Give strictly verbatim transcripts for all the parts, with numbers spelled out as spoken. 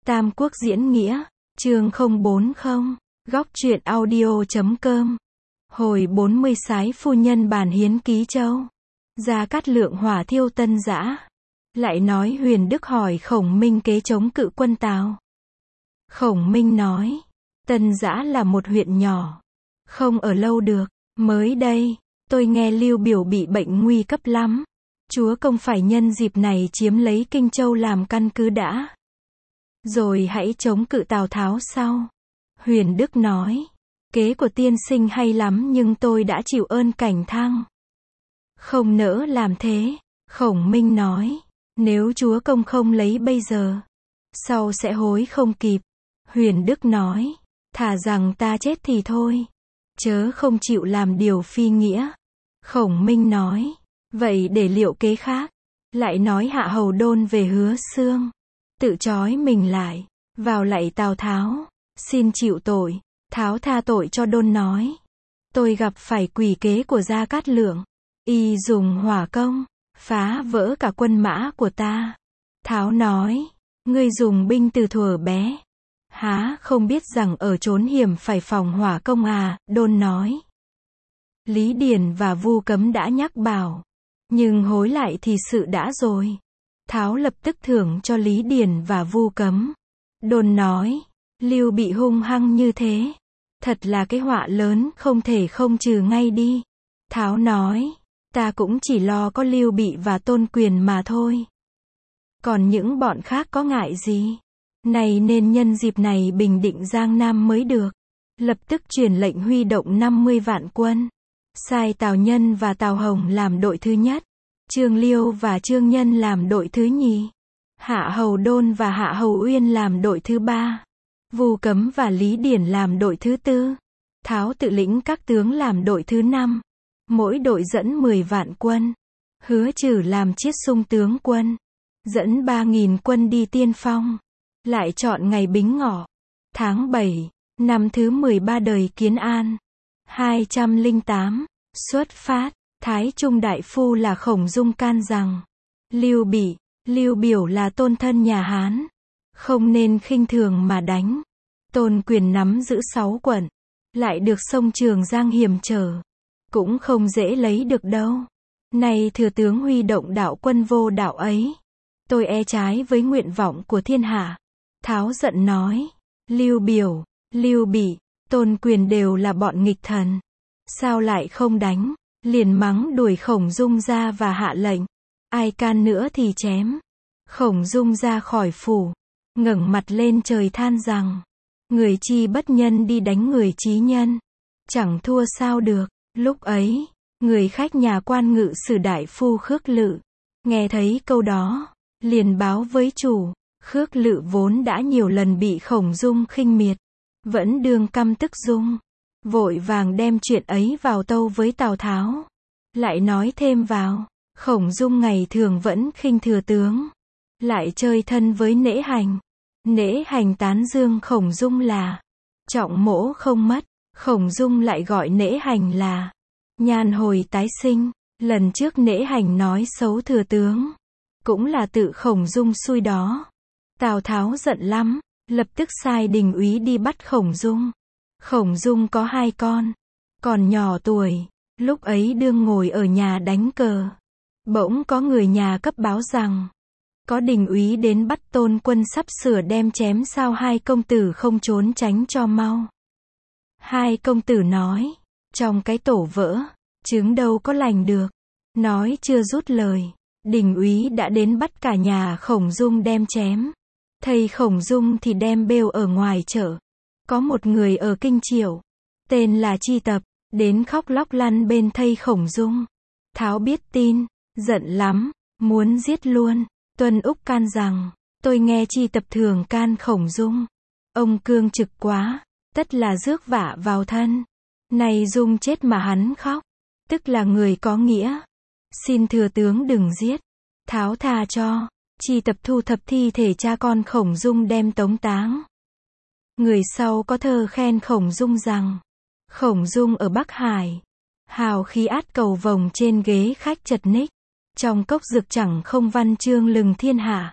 Tam Quốc diễn nghĩa, chương không bốn không, góc truyện audio chấm com. Hồi bốn mươi Sái phu nhân bàn hiến ký châu. Gia Cát Lượng hỏa thiêu Tân Dã. Lại nói Huyền Đức hỏi Khổng Minh kế chống cự quân Tào. Khổng Minh nói, Tân Dã là một huyện nhỏ, không ở lâu được. Mới đây, tôi nghe Lưu Biểu bị bệnh nguy cấp lắm. Chúa công phải nhân dịp này chiếm lấy Kinh Châu làm căn cứ đã, rồi hãy chống cự Tào Tháo sau. Huyền Đức nói, kế của tiên sinh hay lắm nhưng tôi đã chịu ơn cảnh thăng, không nỡ làm thế. Khổng Minh nói, nếu chúa công không lấy bây giờ, sau sẽ hối không kịp. Huyền Đức nói, thà rằng ta chết thì thôi, chớ không chịu làm điều phi nghĩa. Khổng Minh nói, vậy để liệu kế khác. Lại nói Hạ Hầu Đôn về Hứa Xương, tự trói mình lại, vào lạy Tào Tháo, xin chịu tội. Tháo tha tội cho Đôn nói, tôi gặp phải quỷ kế của Gia Cát Lượng, y dùng hỏa công, phá vỡ cả quân mã của ta. Tháo nói, ngươi dùng binh từ thuở bé, há không biết rằng ở chốn hiểm phải phòng hỏa công à? Đôn nói, Lý Điền và Vu Cấm đã nhắc bảo, nhưng hối lại thì sự đã rồi. Tháo lập tức thưởng cho Lý Điền và Vu Cấm. Đôn nói, Lưu bị hung hăng như thế, thật là cái họa lớn không thể không trừ ngay đi. Tháo nói, ta cũng chỉ lo có Lưu Bị và Tôn Quyền mà thôi, còn những bọn khác có ngại gì. Này nên nhân dịp này bình định Giang Nam mới được. Lập tức truyền lệnh huy động năm mươi vạn quân, sai Tào Nhân và Tào Hồng làm đội thứ nhất, Trương Liêu và Trương Nhân làm đội thứ nhì, Hạ Hầu Đôn và Hạ Hầu Uyên làm đội thứ ba, Vu Cấm và Lý Điển làm đội thứ tư, Tháo tự lĩnh các tướng làm đội thứ năm, mỗi đội dẫn mười vạn quân. Hứa Trừ làm chiết sung tướng quân, dẫn ba nghìn quân đi tiên phong. Lại chọn ngày Bính Ngọ, tháng bảy, năm thứ mười ba đời Kiến An, hai trăm lẻ tám, xuất phát. Thái Trung đại phu là Khổng Dung can rằng, Lưu Bị, Lưu Biểu là tôn thân nhà Hán, không nên khinh thường mà đánh. Tôn Quyền nắm giữ sáu quận, lại được sông Trường Giang hiểm trở, cũng không dễ lấy được đâu. Nay thừa tướng huy động đạo quân vô đạo ấy, tôi e trái với nguyện vọng của thiên hạ. Tháo giận nói, Lưu Biểu, Lưu Bị, Tôn Quyền đều là bọn nghịch thần, sao lại không đánh? Liền mắng đuổi Khổng Dung ra và hạ lệnh, ai can nữa thì chém. Khổng Dung ra khỏi phủ, ngẩng mặt lên trời than rằng, người chi bất nhân đi đánh người trí nhân, chẳng thua sao được. Lúc ấy, người khách nhà quan ngự sử đại phu Khước Lự, nghe thấy câu đó, liền báo với chủ. Khước Lự vốn đã nhiều lần bị Khổng Dung khinh miệt, vẫn đương căm tức dung, vội vàng đem chuyện ấy vào tâu với Tào Tháo. Lại nói thêm vào, Khổng Dung ngày thường vẫn khinh thừa tướng, lại chơi thân với Nễ Hành. Nễ Hành tán dương Khổng Dung là trọng mỗ không mất. Khổng Dung lại gọi Nễ Hành là nhan hồi tái sinh. Lần trước Nễ Hành nói xấu thừa tướng, cũng là tự Khổng Dung xui đó. Tào Tháo giận lắm, lập tức sai đình úy đi bắt Khổng Dung. Khổng Dung có hai con, còn nhỏ tuổi, lúc ấy đương ngồi ở nhà đánh cờ. Bỗng có người nhà cấp báo rằng, có đình úy đến bắt Tôn Quân sắp sửa đem chém, sao hai công tử không trốn tránh cho mau. Hai công tử nói, trong cái tổ vỡ, trứng đâu có lành được. Nói chưa dứt lời, đình úy đã đến bắt cả nhà Khổng Dung đem chém. Thầy Khổng Dung thì đem bêu ở ngoài chợ. Có một người ở Kinh Triệu, tên là Chi Tập, đến khóc lóc lăn bên thây Khổng Dung. Tháo biết tin, giận lắm, muốn giết luôn. Tuân Úc can rằng, tôi nghe Chi Tập thường can Khổng Dung, ông cương trực quá, tất là rước vả vào thân. Này Dung chết mà hắn khóc, tức là người có nghĩa. Xin thừa tướng đừng giết. Tháo tha cho. Chi Tập thu thập thi thể cha con Khổng Dung đem tống táng. Người sau có thơ khen Khổng Dung rằng, Khổng Dung ở Bắc Hải, hào khí át cầu vồng trên ghế khách chật ních, trong cốc dược chẳng không văn chương lừng thiên hạ.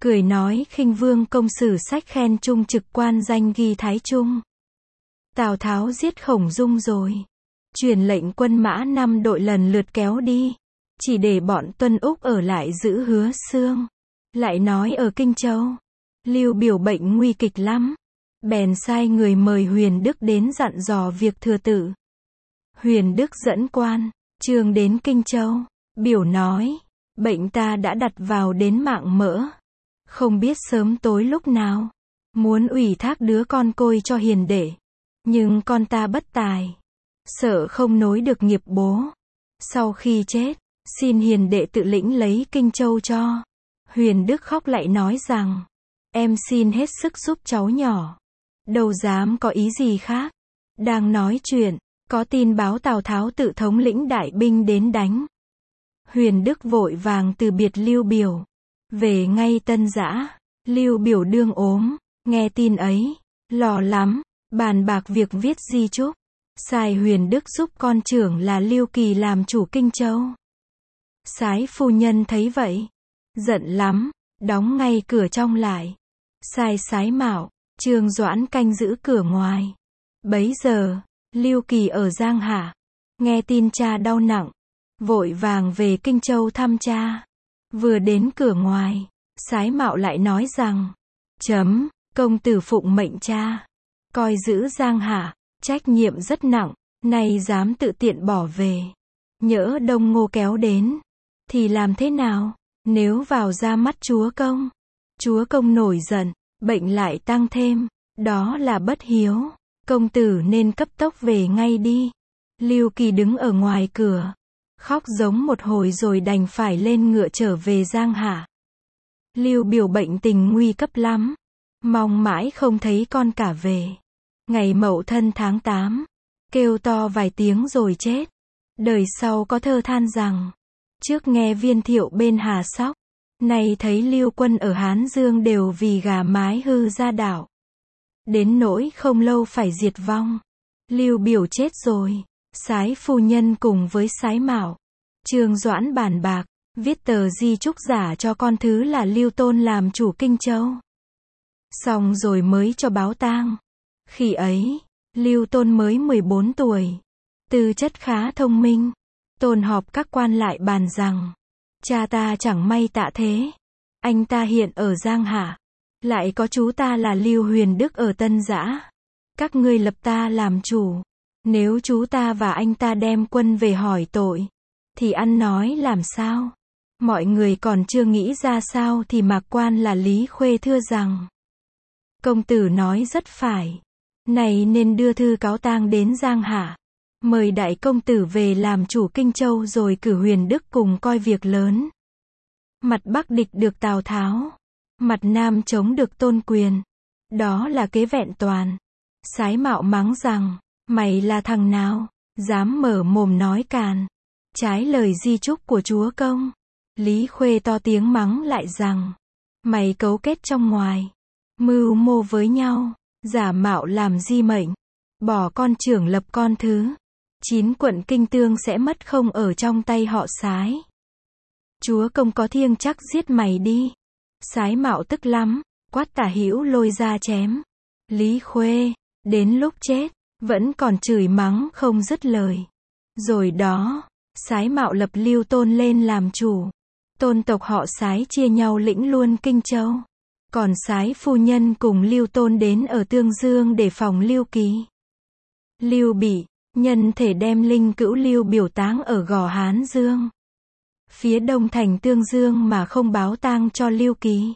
cười nói khinh vương công sử sách khen trung trực quan danh ghi Thái Trung. Tào Tháo giết Khổng Dung rồi. Truyền lệnh quân mã năm đội lần lượt kéo đi. Chỉ để bọn Tuân Úc ở lại giữ Hứa Xương. Lại nói ở Kinh Châu, Lưu Biểu bệnh nguy kịch lắm. Bèn sai người mời Huyền Đức đến dặn dò việc thừa tự. Huyền Đức dẫn quan, Trương đến Kinh Châu. Biểu nói, bệnh ta đã đặt vào đến mạng mỡ. Không biết sớm tối lúc nào. Muốn ủy thác đứa con côi cho hiền đệ. Nhưng con ta bất tài. Sợ không nối được nghiệp bố. Sau khi chết, xin hiền đệ tự lĩnh lấy Kinh Châu cho. Huyền Đức khóc lại nói rằng, em xin hết sức giúp cháu nhỏ. Đâu dám có ý gì khác. Đang nói chuyện, có tin báo Tào Tháo tự thống lĩnh đại binh đến đánh. Huyền Đức vội vàng từ biệt Lưu Biểu. Về ngay Tân Giã. Lưu Biểu đương ốm. Nghe tin ấy, lo lắm. Bàn bạc việc viết di chúc. Sai Huyền Đức giúp con trưởng là Lưu Kỳ làm chủ Kinh Châu. Sái phu nhân thấy vậy, giận lắm, đóng ngay cửa trong lại. Sai Sái Mạo, Trương Doãn canh giữ cửa ngoài. Bấy giờ, Lưu Kỳ ở Giang Hạ, nghe tin cha đau nặng, vội vàng về Kinh Châu thăm cha. Vừa đến cửa ngoài, Sái Mạo lại nói rằng, chấm, công tử phụng mệnh cha, coi giữ Giang Hạ, trách nhiệm rất nặng, nay dám tự tiện bỏ về. Nhỡ Đông Ngô kéo đến, thì làm thế nào? Nếu vào ra mắt chúa công, chúa công nổi giận, bệnh lại tăng thêm, đó là bất hiếu. Công tử nên cấp tốc về ngay đi. Lưu Kỳ đứng ở ngoài cửa, khóc giống một hồi rồi đành phải lên ngựa trở về Giang Hạ. Lưu Biểu bệnh tình nguy cấp lắm, mong mãi không thấy con cả về. Ngày Mậu Thân tháng tám, kêu to vài tiếng rồi chết. Đời sau có thơ than rằng, trước nghe Viên Thiệu bên Hà Sóc, nay thấy Lưu Quân ở Hán Dương đều vì gà mái hư gia đạo. Đến nỗi không lâu phải diệt vong. Lưu Biểu chết rồi, Sái phu nhân cùng với Sái Mạo, Trương Doãn bàn bạc, viết tờ di chúc giả cho con thứ là Lưu Tôn làm chủ Kinh Châu. Xong rồi mới cho báo tang. Khi ấy, Lưu Tôn mới mười bốn tuổi, tư chất khá thông minh. Tôn họp các quan lại bàn rằng, cha ta chẳng may tạ thế. Anh ta hiện ở Giang Hạ, lại có chú ta là Lưu Huyền Đức ở Tân Giã. Các ngươi lập ta làm chủ. Nếu chú ta và anh ta đem quân về hỏi tội, thì ăn nói làm sao? Mọi người còn chưa nghĩ ra sao thì Mạc Quan là Lý Khuê thưa rằng, công tử nói rất phải. Này nên đưa thư cáo tang đến Giang Hạ, mời đại công tử về làm chủ Kinh Châu rồi cử Huyền Đức cùng coi việc lớn. Mặt Bắc địch được Tào Tháo, mặt Nam chống được Tôn Quyền. Đó là kế vẹn toàn. Sái Mạo mắng rằng, mày là thằng nào, dám mở mồm nói càn, trái lời di chúc của chúa công. Lý Khuê to tiếng mắng lại rằng, mày cấu kết trong ngoài, mưu mô với nhau, giả mạo làm di mệnh, bỏ con trưởng lập con thứ. Chín quận Kinh Tương sẽ mất không ở trong tay họ Sái. Chúa công có thiêng chắc giết mày đi. Sái Mạo tức lắm, quát Tả Hữu lôi ra chém. Lý Khuê, đến lúc chết, vẫn còn chửi mắng không dứt lời. Rồi đó, Sái Mạo lập Lưu Tôn lên làm chủ. Tôn tộc họ Sái chia nhau lĩnh luôn Kinh Châu. Còn Sái phu nhân cùng Lưu Tôn đến ở Tương Dương để phòng Lưu Kỳ. Lưu Bị, nhân thể đem linh cữu Lưu biểu táng ở Gò Hán Dương, phía đông thành Tương Dương mà không báo tang cho Lưu Kỳ.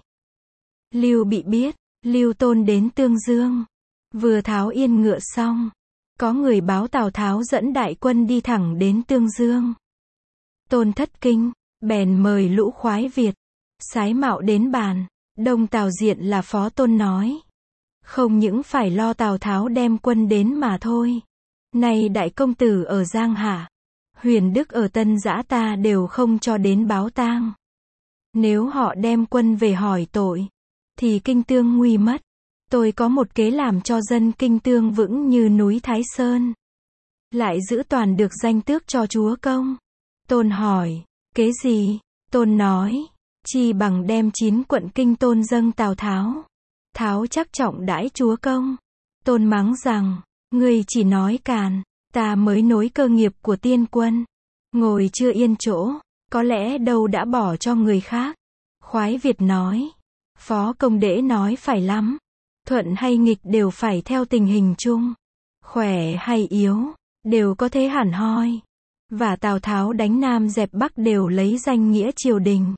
Lưu Bị biết, Lưu Tôn đến Tương Dương, vừa tháo yên ngựa xong, có người báo Tào Tháo dẫn đại quân đi thẳng đến Tương Dương. Tôn thất kinh, bèn mời lũ khoái Việt. Sái Mạo đến bàn, Đông Tào Diện là phó Tôn nói, không những phải lo Tào Tháo đem quân đến mà thôi. Này đại công tử ở Giang Hạ, Huyền Đức ở Tân Giã ta đều không cho đến báo tang. Nếu họ đem quân về hỏi tội, thì Kinh Tương nguy mất. Tôi có một kế làm cho dân Kinh Tương vững như núi Thái Sơn, lại giữ toàn được danh tước cho chúa công. Tôn hỏi, kế gì? Tôn nói, chi bằng đem chín quận kinh Tôn dâng Tào Tháo. Tháo chắc trọng đãi chúa công. Tôn mắng rằng, ngươi chỉ nói càn, ta mới nối cơ nghiệp của tiên quân. Ngồi chưa yên chỗ, có lẽ đâu đã bỏ cho người khác. Khoái Việt nói, Phó công đễ nói phải lắm. Thuận hay nghịch đều phải theo tình hình chung. Khỏe hay yếu, đều có thế hẳn hoi. Và Tào Tháo đánh Nam dẹp Bắc đều lấy danh nghĩa triều đình.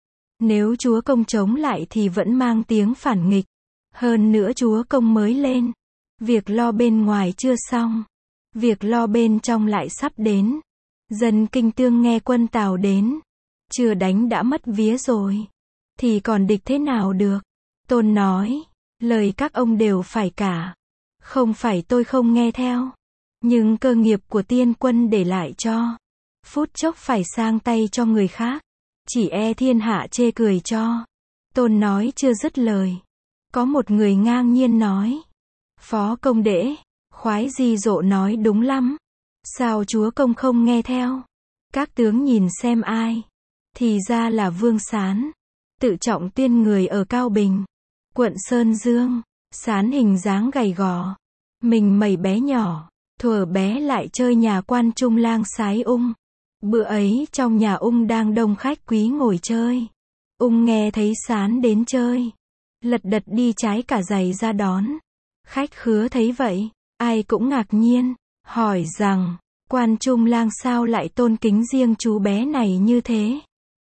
Nếu chúa công chống lại thì vẫn mang tiếng phản nghịch. Hơn nữa chúa công mới lên. Việc lo bên ngoài chưa xong. Việc lo bên trong lại sắp đến. Dân Kinh Tương nghe quân Tào đến. Chưa đánh đã mất vía rồi. Thì còn địch thế nào được? Tôn nói, lời các ông đều phải cả. Không phải tôi không nghe theo. Nhưng cơ nghiệp của tiên quân để lại cho. Phút chốc phải sang tay cho người khác. Chỉ e thiên hạ chê cười cho. Tôn nói chưa dứt lời. Có một người ngang nhiên nói. Phó công đễ, Khoái Di Dộ nói đúng lắm. Sao chúa công không nghe theo? Các tướng nhìn xem ai. Thì ra là Vương Sán. Tự trọng tuyên người ở Cao Bình. Quận Sơn Dương. Sán hình dáng gầy gò. Mình mẩy bé nhỏ. Thuở bé lại chơi nhà quan trung lang sái ung. Bữa ấy trong nhà ung đang đông khách quý ngồi chơi. Ung nghe thấy Sán đến chơi. Lật đật đi trái cả giày ra đón. Khách khứa thấy vậy, ai cũng ngạc nhiên. Hỏi rằng, quan trung lang sao lại tôn kính riêng chú bé này như thế?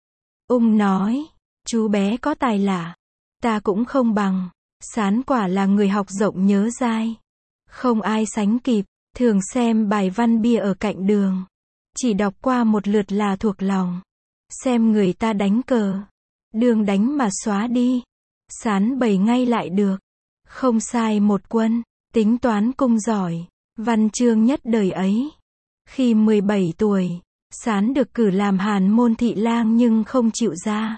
Ung nói, chú bé có tài lạ. Ta cũng không bằng. Sán quả là người học rộng nhớ dai. Không ai sánh kịp. Thường xem bài văn bia ở cạnh đường. Chỉ đọc qua một lượt là thuộc lòng. Xem người ta đánh cờ. Đường đánh mà xóa đi. Sán bày ngay lại được. Không sai một quân. Tính toán cung giỏi. Văn chương nhất đời ấy. Khi mười bảy tuổi, Sán được cử làm Hàn môn thị lang nhưng không chịu ra.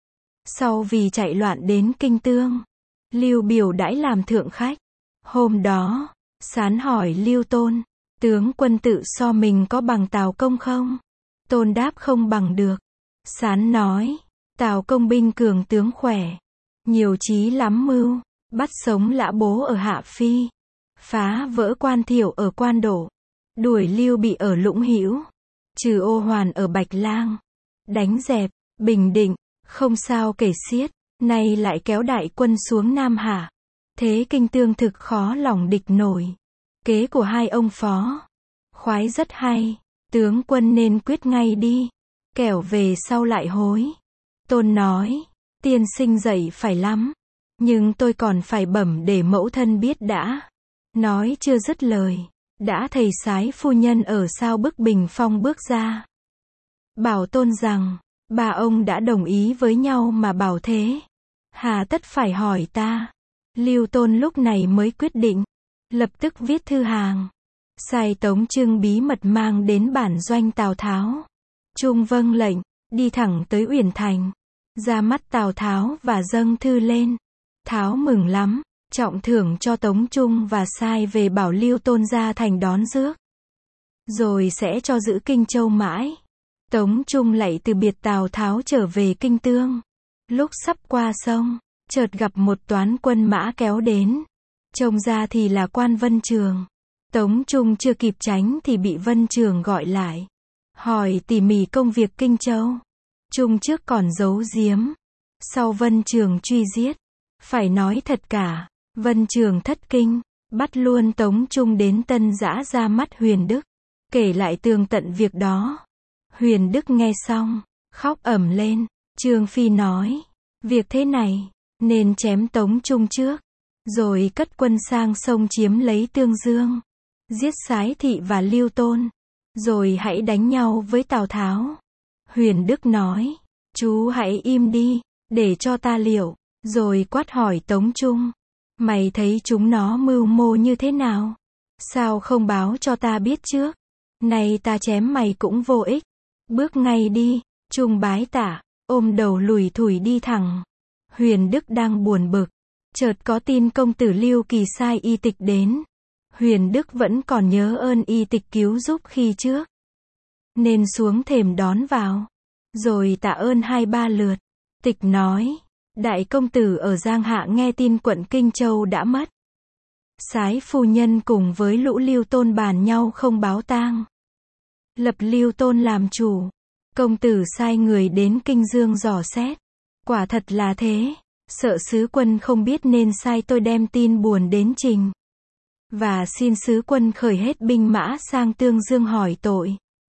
Sau vì chạy loạn đến Kinh Tương, Lưu Biểu đãi làm thượng khách. Hôm đó, Sán hỏi Lưu Tôn, tướng quân tự so mình có bằng Tào công không? Tôn đáp không bằng được. Sán nói, Tào công binh cường tướng khỏe, nhiều trí lắm mưu, bắt sống Lã Bố ở Hạ Phi, phá vỡ Quan Thiệu ở Quan Đổ, đuổi Lưu Bị ở Lũng Hữu, trừ Ô Hoàn ở Bạch Lang, đánh dẹp Bình Định, không sao kể xiết, nay lại kéo đại quân xuống Nam Hạ. Thế Kinh Tương thực khó lòng địch nổi. Kế của hai ông phó, Khoái rất hay, tướng quân nên quyết ngay đi, kẻo về sau lại hối. Tôn nói, tiên sinh dạy phải lắm, nhưng tôi còn phải bẩm để mẫu thân biết đã. Nói chưa dứt lời, đã thầy sái phu nhân ở Sao Bức Bình Phong bước ra. Bảo Tôn rằng, ba ông đã đồng ý với nhau mà bảo thế. Hà tất phải hỏi ta. Lưu Tôn lúc này mới quyết định, lập tức viết thư hàng, sai Tống Trưng bí mật mang đến bản doanh Tào Tháo. Trung vâng lệnh, đi thẳng tới Uyển Thành, ra mắt Tào Tháo và dâng thư lên. Tháo mừng lắm, trọng thưởng cho Tống Trung và sai về bảo Lưu Tôn ra thành đón rước. Rồi sẽ cho giữ Kinh Châu mãi. Tống Trung lạy từ biệt Tào Tháo trở về Kinh Tương. Lúc sắp qua sông, chợt gặp một toán quân mã kéo đến. Trông ra thì là quan Vân Trường. Tống Trung chưa kịp tránh thì bị Vân Trường gọi lại. Hỏi tỉ mỉ công việc Kinh Châu. Trung trước còn giấu giếm. Sau Vân Trường truy giết. Phải nói thật cả. Vân Trường thất kinh. Bắt luôn Tống Trung đến Tân Giã ra mắt Huyền Đức. Kể lại tường tận việc đó. Huyền Đức nghe xong, khóc ầm lên. Trương Phi nói, việc thế này, nên chém Tống Trung trước, rồi cất quân sang sông chiếm lấy Tương Dương, giết Sái Thị và Lưu Tôn, rồi hãy đánh nhau với Tào Tháo. Huyền Đức nói, chú hãy im đi, để cho ta liệu, rồi quát hỏi Tống Trung, mày thấy chúng nó mưu mô như thế nào? Sao không báo cho ta biết trước? Này ta chém mày cũng vô ích. Bước ngay đi. Trung bái tạ, ôm đầu lủi thủi đi thẳng. Huyền Đức đang buồn bực, chợt có tin công tử Lưu Kỳ sai y tịch đến. Huyền Đức vẫn còn nhớ ơn y tịch cứu giúp khi trước, nên xuống thềm đón vào, rồi tạ ơn hai ba lượt. Tịch nói, đại công tử ở Giang Hạ nghe tin quận Kinh Châu đã mất. Sái phu nhân cùng với Lũ Lưu Tôn bàn nhau không báo tang. Lập Lưu Tôn làm chủ. Công tử sai người đến Kinh Dương dò xét. Quả thật là thế. Sợ sứ quân không biết nên sai tôi đem tin buồn đến trình. Và xin sứ quân khởi hết binh mã sang Tương Dương hỏi tội.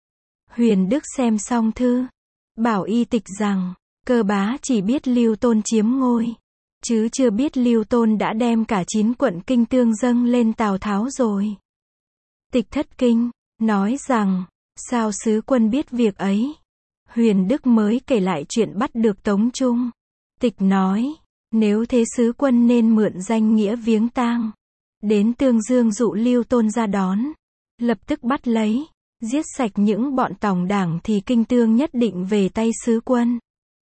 Huyền Đức xem xong thư. Bảo y tịch rằng, Cơ Bá chỉ biết Lưu Tôn chiếm ngôi. Chứ chưa biết Lưu Tôn đã đem cả chín quận Kinh Tương dâng lên Tào Tháo rồi. Tịch thất kinh, nói rằng, sao sứ quân biết việc ấy? Huyền Đức mới kể lại chuyện bắt được Tống Trung. Tịch nói, nếu thế sứ quân nên mượn danh nghĩa viếng tang. Đến Tương Dương dụ Lưu Tôn ra đón. Lập tức bắt lấy, giết sạch những bọn tòng đảng thì Kinh Tương nhất định về tay sứ quân.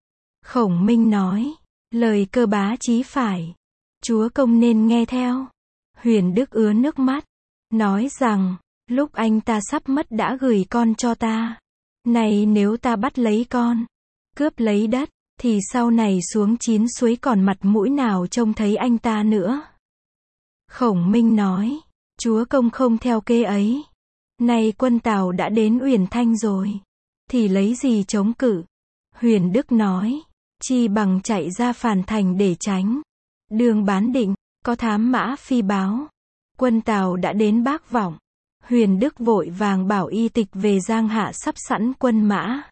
Khổng Minh nói, lời Cơ Bá chí phải. Chúa công nên nghe theo. Huyền Đức ứa nước mắt. Nói rằng, lúc anh ta sắp mất đã gửi con cho ta. Này nếu ta bắt lấy con, cướp lấy đất, thì sau này xuống chín suối còn mặt mũi nào trông thấy anh ta nữa. Khổng Minh nói, chúa công không theo kế ấy. Nay quân Tào đã đến Uyển Thanh rồi. Thì lấy gì chống cự? Huyền Đức nói, chi bằng chạy ra Phàn Thành để tránh. Đường Bán Định, có thám mã phi báo. Quân Tào đã đến Bác Vọng. Huyền Đức vội vàng bảo y tịch về Giang Hạ sắp sẵn quân mã.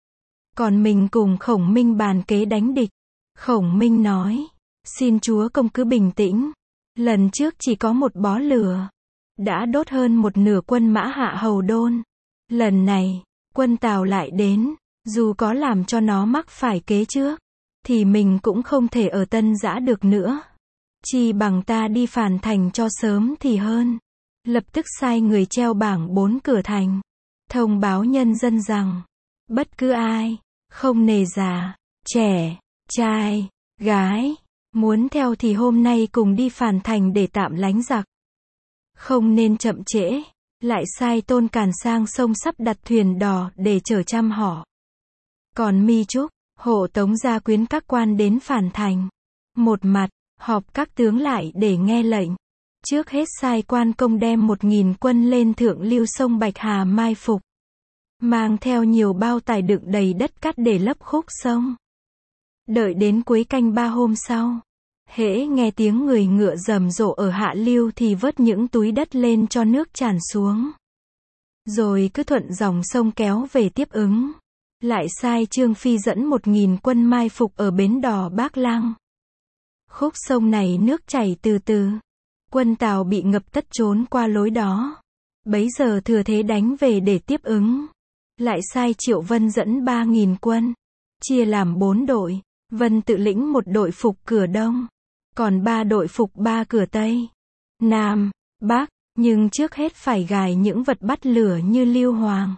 Còn mình cùng Khổng Minh bàn kế đánh địch. Khổng Minh nói, xin chúa công cứ bình tĩnh. Lần trước chỉ có một bó lửa. Đã đốt hơn một nửa quân mã Hạ Hầu Đôn. Lần này, quân Tào lại đến. Dù có làm cho nó mắc phải kế trước, thì mình cũng không thể ở Tân Giã được nữa. Chi bằng ta đi Phàn Thành cho sớm thì hơn. Lập tức sai người treo bảng bốn cửa thành. Thông báo nhân dân rằng, bất cứ ai, không nề già, trẻ, trai, gái, muốn theo thì hôm nay cùng đi Phàn Thành để tạm lánh giặc. Không nên chậm trễ. Lại sai Tôn Càn sang sông sắp đặt thuyền đò để chở trăm họ. Còn Mi Trúc, hộ tống gia quyến các quan đến Phàn Thành. Một mặt, họp các tướng lại để nghe lệnh. Trước hết sai Quan Công đem một nghìn quân lên thượng lưu sông Bạch Hà mai phục. Mang theo nhiều bao tải đựng đầy đất cát để lấp khúc sông. Đợi đến cuối canh ba hôm sau, hễ nghe tiếng người ngựa rầm rộ ở hạ lưu thì vớt những túi đất lên cho nước tràn xuống. Rồi cứ thuận dòng sông kéo về tiếp ứng. Lại sai Trương Phi dẫn một nghìn quân mai phục ở bến đò Bác Lăng. Khúc sông này nước chảy từ từ. Quân Tào bị ngập tất trốn qua lối đó. Bấy giờ thừa thế đánh về để tiếp ứng. Lại sai Triệu Vân dẫn ba nghìn quân. Chia làm bốn đội. Vân tự lĩnh một đội phục cửa Đông. Còn ba đội phục ba cửa Tây, Nam, Bắc. Nhưng trước hết phải gài những vật bắt lửa như lưu hoàng,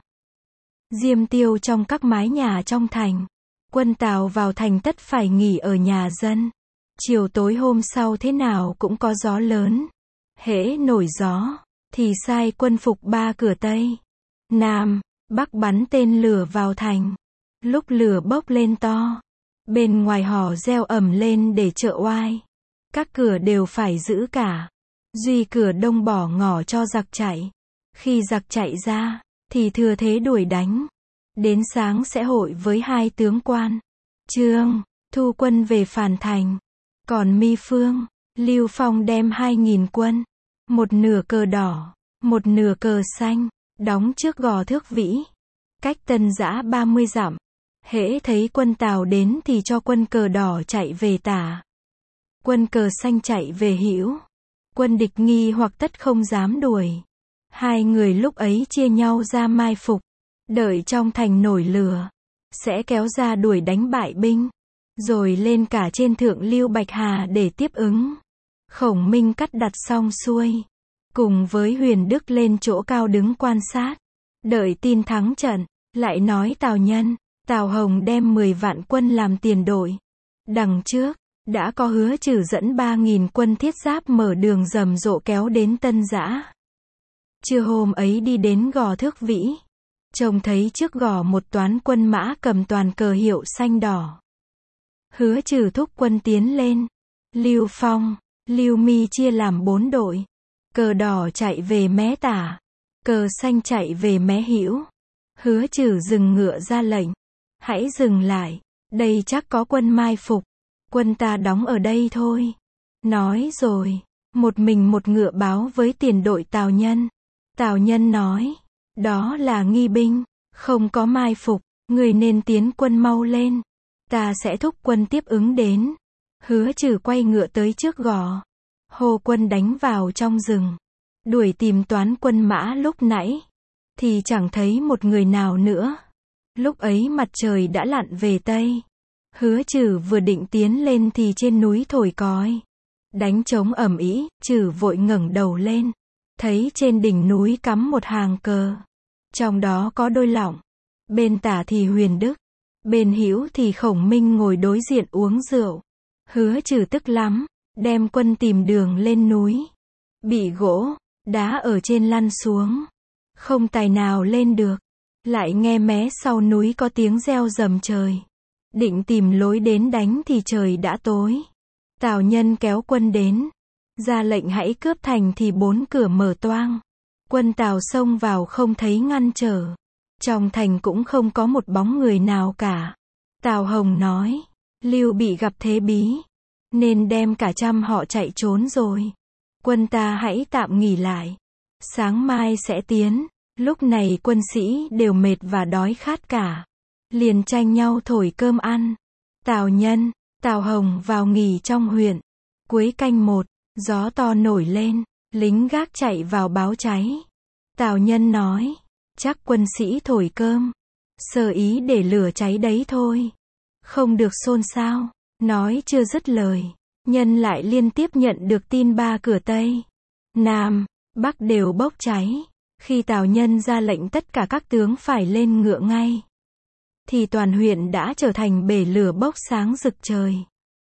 diêm tiêu trong các mái nhà trong thành. Quân Tào vào thành tất phải nghỉ ở nhà dân. Chiều tối hôm sau thế nào cũng có gió lớn. Hễ nổi gió, thì sai quân phục ba cửa Tây, Nam, Bắc bắn tên lửa vào thành. Lúc lửa bốc lên to, bên ngoài hò reo ầm lên để trợ oai. Các cửa đều phải giữ cả. Duy cửa Đông bỏ ngỏ cho giặc chạy. Khi giặc chạy ra, thì thừa thế đuổi đánh. Đến sáng sẽ hội với hai tướng quan. Trương, thu quân về Phàn Thành. Còn Mi Phương, Lưu Phong đem hai nghìn quân. Một nửa cờ đỏ, một nửa cờ xanh, đóng trước Gò Thước Vĩ. Cách Tân Giã ba mươi dặm. Hễ thấy quân Tào đến thì cho quân cờ đỏ chạy về tả. Quân cờ xanh chạy về hữu. Quân địch nghi hoặc tất không dám đuổi. Hai người lúc ấy chia nhau ra mai phục. Đợi trong thành nổi lửa. Sẽ kéo ra đuổi đánh bại binh. Rồi lên cả trên thượng lưu Bạch Hà để tiếp ứng. Khổng Minh cắt đặt xong xuôi. Cùng với Huyền Đức lên chỗ cao đứng quan sát. Đợi tin thắng trận. Lại nói Tào Nhân, Tào Hồng đem mười vạn quân làm tiền đội. Đằng trước, đã có hứa trừ dẫn ba nghìn quân thiết giáp mở đường rầm rộ kéo đến Tân Giã. Trưa hôm ấy đi đến Gò Thước Vĩ. Trông thấy trước gò một toán quân mã cầm toàn cờ hiệu xanh đỏ. Hứa Trừ thúc quân tiến lên. Lưu Phong, Lưu Mi chia làm bốn đội. Cờ đỏ chạy về mé tả, cờ xanh chạy về mé hữu. Hứa Trừ dừng ngựa ra lệnh. Hãy dừng lại, đây chắc có quân mai phục. Quân ta đóng ở đây thôi. Nói rồi, một mình một ngựa báo với tiền đội Tào Nhân. Tào Nhân nói, đó là nghi binh, không có mai phục, người nên tiến quân mau lên. Ta sẽ thúc quân tiếp ứng đến. Hứa Trừ quay ngựa tới trước gò. Hô quân đánh vào trong rừng. Đuổi tìm toán quân mã lúc nãy. Thì chẳng thấy một người nào nữa. Lúc ấy mặt trời đã lặn về Tây. Hứa Trừ vừa định tiến lên thì trên núi thổi còi. Đánh trống ầm ĩ, Trừ vội ngẩng đầu lên. Thấy trên đỉnh núi cắm một hàng cờ. Trong đó có đôi lọng. Bên tả thì Huyền Đức. Bên hữu thì Khổng Minh ngồi đối diện uống rượu. Hứa Trừ tức lắm, đem quân tìm đường lên núi. Bị gỗ, đá ở trên lăn xuống. Không tài nào lên được. Lại nghe mé sau núi có tiếng reo rầm trời. Định tìm lối đến đánh thì trời đã tối. Tào Nhân kéo quân đến. Ra lệnh hãy cướp thành thì bốn cửa mở toang. Quân Tào xông vào không thấy ngăn trở. Trong thành cũng không có một bóng người nào cả. Tào Hồng nói, Lưu bị gặp thế bí, nên đem cả trăm họ chạy trốn rồi. Quân ta hãy tạm nghỉ lại. Sáng mai sẽ tiến. Lúc này quân sĩ đều mệt và đói khát cả. Liền tranh nhau thổi cơm ăn. Tào Nhân, Tào Hồng vào nghỉ trong huyện. Cuối canh một, gió to nổi lên. Lính gác chạy vào báo cháy. Tào Nhân nói, chắc quân sĩ thổi cơm. Sơ ý để lửa cháy đấy thôi. Không được xôn xao. Nói chưa dứt lời. Nhân lại liên tiếp nhận được tin ba cửa Tây, Nam, Bắc đều bốc cháy. Khi Tào Nhân ra lệnh tất cả các tướng phải lên ngựa ngay. Thì toàn huyện đã trở thành bể lửa bốc sáng rực trời.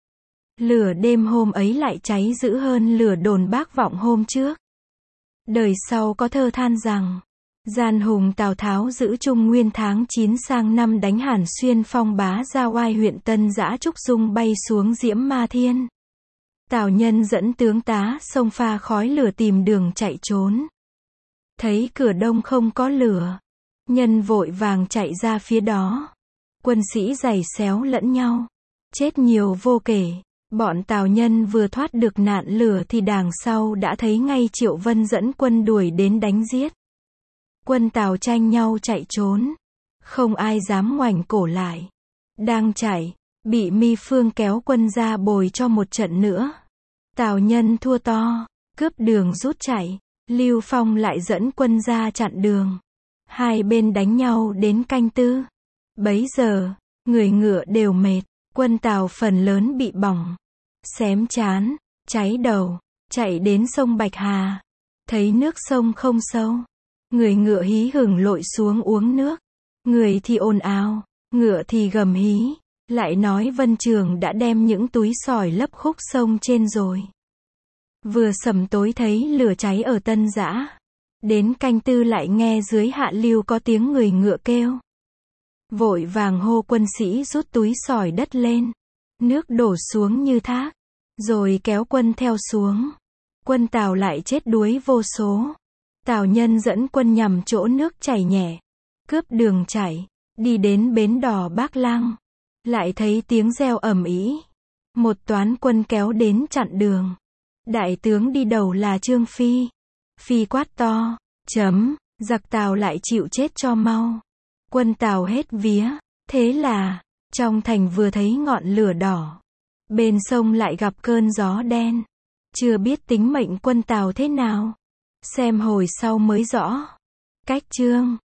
Lửa đêm hôm ấy lại cháy dữ hơn lửa đồn Bác Vọng hôm trước. Đời sau có thơ than rằng, gian hùng Tào Tháo giữ Trung Nguyên tháng chín sang năm đánh Hàn Xuyên phong bá ra oai huyện Tân Giã Trúc Dung bay xuống Diễm Ma Thiên. Tào Nhân dẫn tướng tá xông pha khói lửa tìm đường chạy trốn. Thấy cửa đông không có lửa. Nhân vội vàng chạy ra phía đó. Quân sĩ giày xéo lẫn nhau. Chết nhiều vô kể. Bọn Tào Nhân vừa thoát được nạn lửa thì đằng sau đã thấy ngay Triệu Vân dẫn quân đuổi đến đánh giết. Quân Tào tranh nhau chạy trốn. Không ai dám ngoảnh cổ lại. Đang chạy, bị Mi Phương kéo quân ra bồi cho một trận nữa. Tào Nhân thua to, cướp đường rút chạy. Lưu Phong lại dẫn quân ra chặn đường. Hai bên đánh nhau đến canh tư. Bấy giờ, người ngựa đều mệt. Quân Tào phần lớn bị bỏng, xém trán, cháy đầu. Chạy đến sông Bạch Hà. Thấy nước sông không sâu. Người ngựa hí hửng lội xuống uống nước. Người thì ồn ào, ngựa thì gầm hí. Lại nói Vân Trường đã đem những túi sỏi lấp khúc sông trên rồi. Vừa sầm tối thấy lửa cháy ở Tân Giã. Đến canh tư lại nghe dưới hạ lưu có tiếng người ngựa kêu. Vội vàng hô quân sĩ rút túi sỏi đất lên. Nước đổ xuống như thác. Rồi kéo quân theo xuống. Quân Tào lại chết đuối vô số. Tào Nhân dẫn quân nhằm chỗ nước chảy nhẹ. Cướp đường chạy. Đi đến bến đò Bác Lăng. Lại thấy tiếng reo ầm ĩ. Một toán quân kéo đến chặn đường. Đại tướng đi đầu là Trương Phi. Phi quát to, chấm, giặc Tào lại chịu chết cho mau. Quân Tào hết vía. Thế là, trong thành vừa thấy ngọn lửa đỏ. Bên sông lại gặp cơn gió đen. Chưa biết tính mệnh quân Tào thế nào. Xem hồi sau mới rõ. Cách chương